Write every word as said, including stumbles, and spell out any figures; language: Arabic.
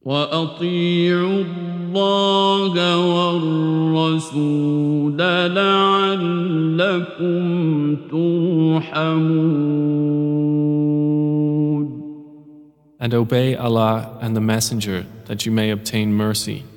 وأطيعوا الله والرسول لعلكم ترحمون. And obey Allah and the Messenger that you may obtain mercy.